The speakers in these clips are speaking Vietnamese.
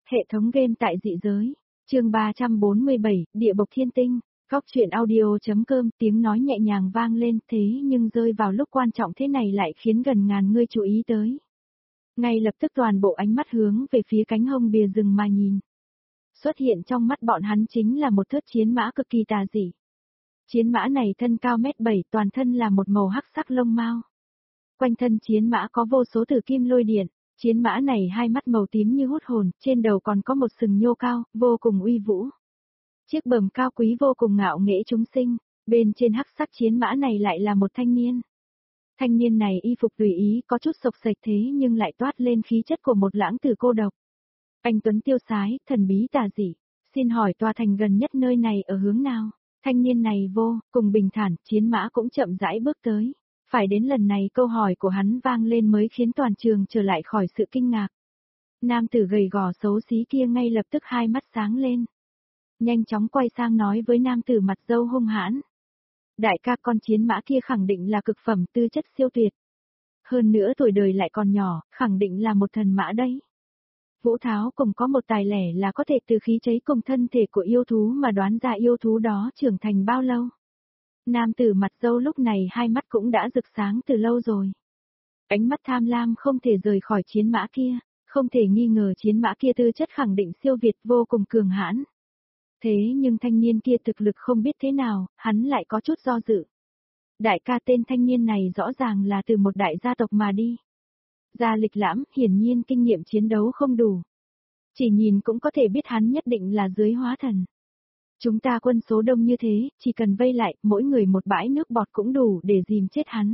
Hệ thống game tại dị giới. Chương 347, Địa Bộc Thiên Tinh. Góc truyện audio.com, tiếng nói nhẹ nhàng vang lên, thế nhưng rơi vào lúc quan trọng thế này lại khiến gần ngàn người chú ý tới. Ngay lập tức toàn bộ ánh mắt hướng về phía cánh hông bìa rừng mà nhìn. Xuất hiện trong mắt bọn hắn chính là một thớt chiến mã cực kỳ tà dị. Chiến mã này thân cao 1m7, toàn thân là một màu hắc sắc lông mao. Quanh thân chiến mã có vô số tử kim lôi điện. Chiến mã này hai mắt màu tím như hút hồn, trên đầu còn có một sừng nhô cao, vô cùng uy vũ. Chiếc bờm cao quý vô cùng ngạo nghễ chúng sinh, bên trên hắc sắc chiến mã này lại là một thanh niên. Thanh niên này y phục tùy ý, có chút sộc sạch thế nhưng lại toát lên khí chất của một lãng tử cô độc. Anh tuấn tiêu sái, thần bí tà dị, xin hỏi tòa thành gần nhất nơi này ở hướng nào? Thanh niên này vô cùng bình thản, chiến mã cũng chậm rãi bước tới. Phải đến lần này câu hỏi của hắn vang lên mới khiến toàn trường trở lại khỏi sự kinh ngạc. Nam tử gầy gò xấu xí kia ngay lập tức hai mắt sáng lên. Nhanh chóng quay sang nói với nam tử mặt râu hung hãn. Đại ca, con chiến mã kia khẳng định là cực phẩm, tư chất siêu tuyệt. Hơn nữa tuổi đời lại còn nhỏ, khẳng định là một thần mã đấy. Vũ Tháo cùng có một tài lẻ là có thể từ khí cháy cùng thân thể của yêu thú mà đoán ra yêu thú đó trưởng thành bao lâu. Nam tử mặt râu lúc này hai mắt cũng đã rực sáng từ lâu rồi. Ánh mắt tham lam không thể rời khỏi chiến mã kia, không thể nghi ngờ chiến mã kia tư chất khẳng định siêu việt vô cùng cường hãn. Thế nhưng thanh niên kia thực lực không biết thế nào, hắn lại có chút do dự. Đại ca, tên thanh niên này rõ ràng là từ một đại gia tộc mà đi. Gia lịch lãm, hiển nhiên kinh nghiệm chiến đấu không đủ. Chỉ nhìn cũng có thể biết hắn nhất định là dưới hóa thần. Chúng ta quân số đông như thế, chỉ cần vây lại, mỗi người một bãi nước bọt cũng đủ để dìm chết hắn.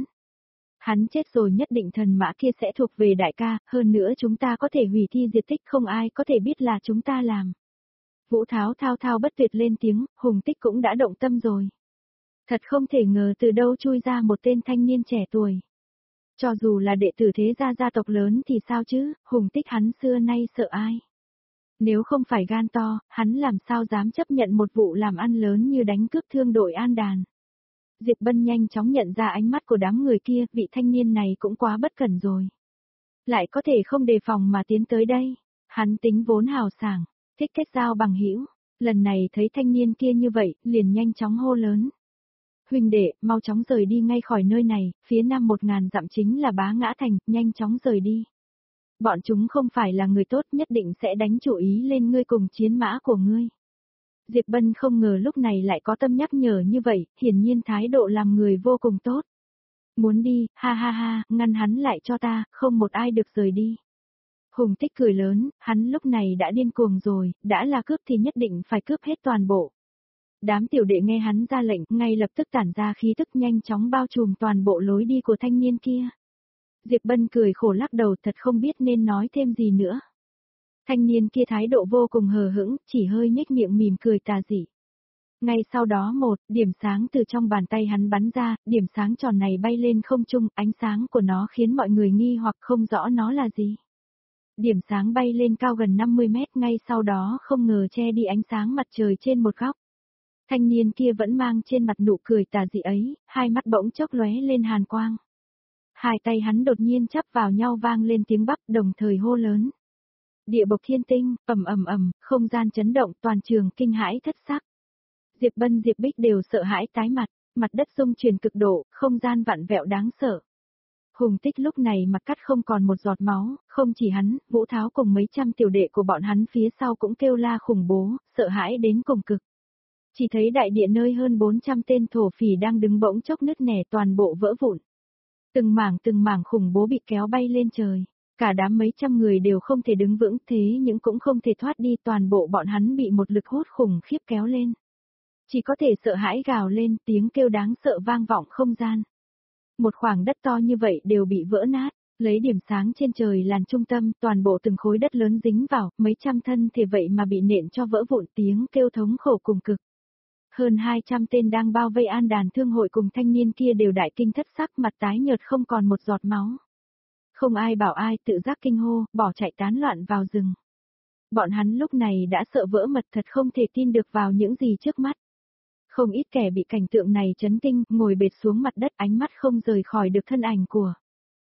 Hắn chết rồi nhất định thần mã kia sẽ thuộc về đại ca, hơn nữa chúng ta có thể hủy thi diệt tích, không ai có thể biết là chúng ta làm. Vũ Tháo thao thao bất tuyệt lên tiếng, Hùng Tích cũng đã động tâm rồi. Thật không thể ngờ từ đâu chui ra một tên thanh niên trẻ tuổi. Cho dù là đệ tử thế gia tộc lớn thì sao chứ, Hùng Tích hắn xưa nay sợ ai. Nếu không phải gan to, hắn làm sao dám chấp nhận một vụ làm ăn lớn như đánh cướp thương đội An Đàn. Diệp Bân nhanh chóng nhận ra ánh mắt của đám người kia, vị thanh niên này cũng quá bất cẩn rồi. Lại có thể không đề phòng mà tiến tới đây. Hắn tính vốn hào sảng, thích kết giao bằng hữu. Lần này thấy thanh niên kia như vậy, liền nhanh chóng hô lớn. Huynh đệ, mau chóng rời đi ngay khỏi nơi này, phía nam 1000 dặm chính là Bá Ngã Thành, nhanh chóng rời đi. Bọn chúng không phải là người tốt, nhất định sẽ đánh chủ ý lên ngươi cùng chiến mã của ngươi. Diệp Bân không ngờ lúc này lại có tâm nhắc nhở như vậy, hiển nhiên thái độ làm người vô cùng tốt. Muốn đi, ha ha ha, ngăn hắn lại cho ta, không một ai được rời đi. Hùng Tích cười lớn, hắn lúc này đã điên cuồng rồi, đã là cướp thì nhất định phải cướp hết toàn bộ. Đám tiểu đệ nghe hắn ra lệnh, ngay lập tức tản ra khí tức nhanh chóng bao trùm toàn bộ lối đi của thanh niên kia. Diệp Bân cười khổ lắc đầu, thật không biết nên nói thêm gì nữa. Thanh niên kia thái độ vô cùng hờ hững, chỉ hơi nhếch miệng mỉm cười tà dị. Ngay sau đó một điểm sáng từ trong bàn tay hắn bắn ra, điểm sáng tròn này bay lên không trung, ánh sáng của nó khiến mọi người nghi hoặc không rõ nó là gì. Điểm sáng bay lên cao gần 50 mét, ngay sau đó không ngờ che đi ánh sáng mặt trời trên một góc. Thanh niên kia vẫn mang trên mặt nụ cười tà dị ấy, hai mắt bỗng chốc lóe lên hàn quang. Hai tay hắn đột nhiên chắp vào nhau vang lên tiếng bắp, đồng thời hô lớn. Địa Bộc Thiên Tinh, ầm ầm ầm, không gian chấn động, toàn trường kinh hãi thất sắc. Diệp Bân Diệp Bích đều sợ hãi tái mặt đất rung chuyển cực độ, không gian vặn vẹo đáng sợ. Hùng Tích lúc này mặt cắt không còn một giọt máu, không chỉ hắn, Vũ Tháo cùng mấy trăm tiểu đệ của bọn hắn phía sau cũng kêu la khủng bố, sợ hãi đến cùng cực. Chỉ thấy đại địa nơi hơn 400 tên thổ phỉ đang đứng bỗng chốc nứt nẻ, toàn bộ vỡ vụn. Từng mảng khủng bố bị kéo bay lên trời. Cả đám mấy trăm người đều không thể đứng vững, thế nhưng cũng không thể thoát đi, toàn bộ bọn hắn bị một lực hút khủng khiếp kéo lên. Chỉ có thể sợ hãi gào lên, tiếng kêu đáng sợ vang vọng không gian. Một khoảng đất to như vậy đều bị vỡ nát, lấy điểm sáng trên trời làm trung tâm, toàn bộ từng khối đất lớn dính vào, mấy trăm thân thể vậy mà bị nện cho vỡ vụn, tiếng kêu thống khổ cùng cực. Hơn 200 tên đang bao vây An Đàn Thương hội cùng thanh niên kia đều đại kinh thất sắc, mặt tái nhợt không còn một giọt máu. Không ai bảo ai, tự giác kinh hô, bỏ chạy tán loạn vào rừng. Bọn hắn lúc này đã sợ vỡ mật, thật không thể tin được vào những gì trước mắt. Không ít kẻ bị cảnh tượng này chấn kinh, ngồi bệt xuống mặt đất, ánh mắt không rời khỏi được thân ảnh của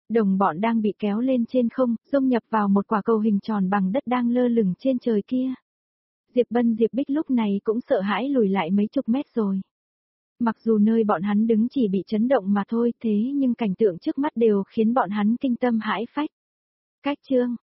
Đồng bọn đang bị kéo lên trên không, dung nhập vào một quả cầu hình tròn bằng đất đang lơ lửng trên trời kia. Diệp Bân Diệp Bích lúc này cũng sợ hãi lùi lại mấy chục mét rồi. Mặc dù nơi bọn hắn đứng chỉ bị chấn động mà thôi, thế nhưng cảnh tượng trước mắt đều khiến bọn hắn kinh tâm hãi phách. Cách chương